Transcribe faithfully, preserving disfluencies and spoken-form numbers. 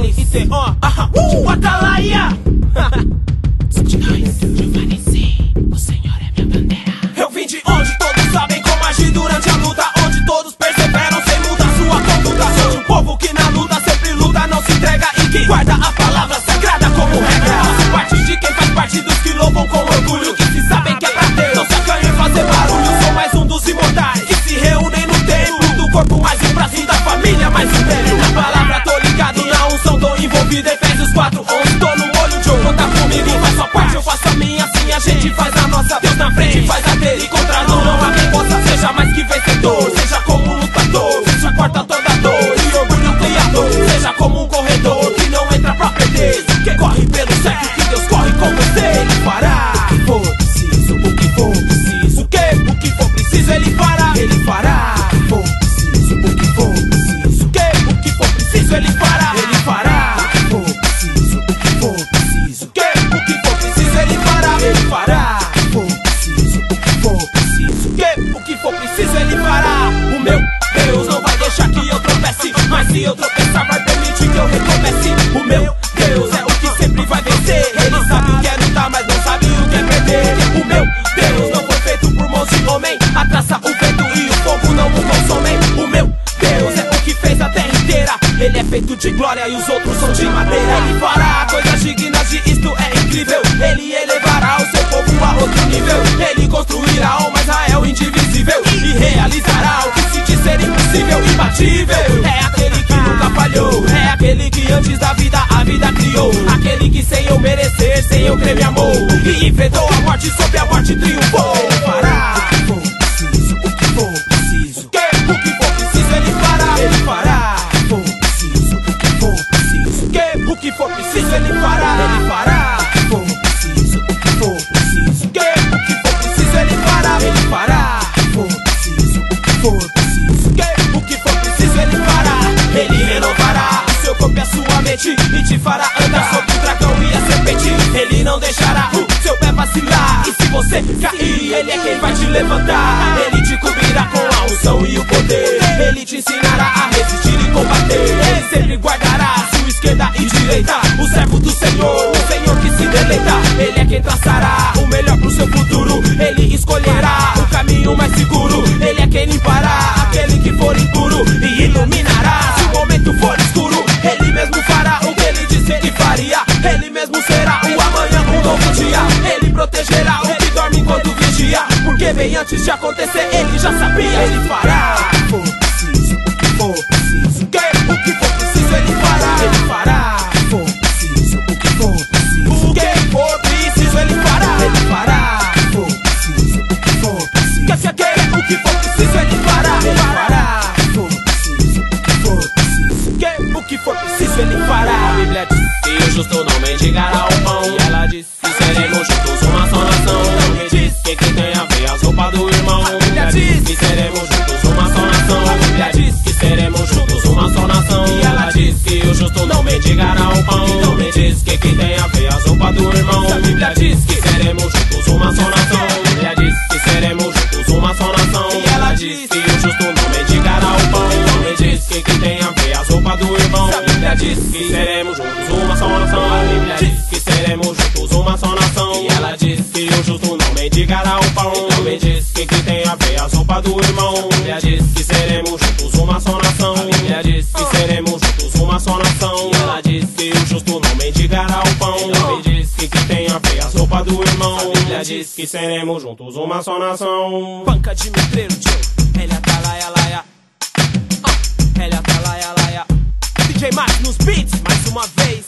N C O, aham, uh, Atalaia. O Senhor é minha bandeira. Eu vim de onde todos sabem como agir durante a luta, onde todos perseveram sem mudar sua conduta. Sou de um povo que na luta sempre luta, não se entrega e que guarda a palavra sagrada como regra. Faço parte de quem faz parte dos que louvam com orgulho, que se sabem que é pra Deus, não se acanham em fazer barulho. Sou mais um dos imortais que se reúnem no templo do corpo, mais um braço da família, mais um velho. Na palavra tô ligado, na unção tô envolvido. Efésios quatro, onze, tô no olho de um, conta comigo. Faz sua parte, eu faço a minha, assim a gente faz a nossa. Deus na frente, faz a dele e contra não, não há quem possa. Seja mais que vencedor, seja como um lutador, seja corta toda dor e orgulho criador. Seja como um corredor que não entra pra perder, que corre pelo certo, que Deus corre com você. Ele fará o que for preciso, o que for preciso, o que, o que for preciso ele fará. Ele fará o que for preciso, o que for preciso, o que, o que for preciso ele fará. Ele fará o que for preciso, o que for preciso, o que, o que for preciso ele fará. Ele fará o que for preciso, o que for preciso, o que, o que for preciso ele fará. O meu Deus não vai deixar que eu tropece, mas se eu tropeçar vai permitir que eu recomece. O meu Deus é o que sempre vai vencer. Ele sabe o que é lutar, mas não sabe o que é perder. O meu Deus não foi feito por mãos de homem, a traça, o vento e o fogo não o consomem. O meu Deus é o que fez a terra inteira. Ele é feito de glória e os outros são de madeira. Ele fará coisas dignas de isto é incrível. Ele elevará o seu povo a outro nível. Ele construirá uma Israel indivisível e realizará o que se diz ser impossível, imbatível. É aquele que nunca falhou, é aquele que antes da vida a vida criou, aquele que sem eu merecer, sem eu crer me amou e enfrentou a morte, sobre a morte triunfou. Ele fará o que for preciso, o que for preciso, o que, o que for preciso ele fará. Ele fará o que for preciso, o que for preciso, o que, o que for preciso ele fará. Ele fará o que for preciso, o que for preciso, o que, o que for preciso ele fará. Ele fará o que for preciso, o que for preciso, o que, o que for preciso ele fará. Ele renovará o seu corpo e a sua mente e te fará andar sobre o dragão e a serpente. Ele não deixará o seu pé vacilar, e se você cair, ele é quem vai te levantar. Ele te cobrirá com a unção e o poder, ele te ensinará a resistir e combater. Ele sempre guardará a sua esquerda e direita, o servo do Senhor, o Senhor que se deleita. Ele é quem traçará o melhor pro seu futuro, ele escolherá o caminho mais seguro. Ele é quem limpará aquele que for impuro e iluminará se o momento for escuro. Ele mesmo fará o que ele disse que faria, ele mesmo será o amanhã, um novo dia. Ele protegerá o que dorme enquanto vigia, porque bem antes de acontecer ele já sabia. Ele fará o que for preciso, o que for preciso, o que, o que for preciso ele fará. Ele fará o que for preciso, o que for preciso, o que for preciso ele fará. Ele fará o que for preciso, o que for preciso, que se aquele o que for preciso ele fará. Ele fará o que for preciso, o que for preciso, o que, o que for preciso ele fará. A Bíblia diz que o justo não mendigará o pão, e ela diz que seremos juntos uma só nação. Não me diz que quem tem a ver as roupas do irmão. A Bíblia diz que seremos juntos uma só nação. A Bíblia diz que seremos juntos uma só nação. E ela diz que o justo não mendigará o pão. Não me diz que quem tem a ver as roupas do irmão. A Bíblia diz que seremos juntos uma só nação. A Bíblia diz que seremos juntos uma só nação. E ela diz que o justo não mendigará o pão. Não me diz que quem tem a ver as roupas do irmão. A Bíblia diz que seremos juntos uma só nação. A Bíblia diz que seremos juntos uma só nação. E ela diz que o justo não mendigará o pão. Não me diz que quem tem a ver as roupas do irmão. A Bíblia diz que seremos juntos uma só nação. A Bíblia diz que seremos juntos uma só nação. E ela diz que o justo não mendigará o pão. Não me diz que quem tem a ver as roupas do irmão. A Bíblia diz que seremos juntos uma só nação. Banca de metreiro, Joe. Ele atalaia, laia. Uh, ele atalaia, laia. D J Max nos beats, mais uma vez.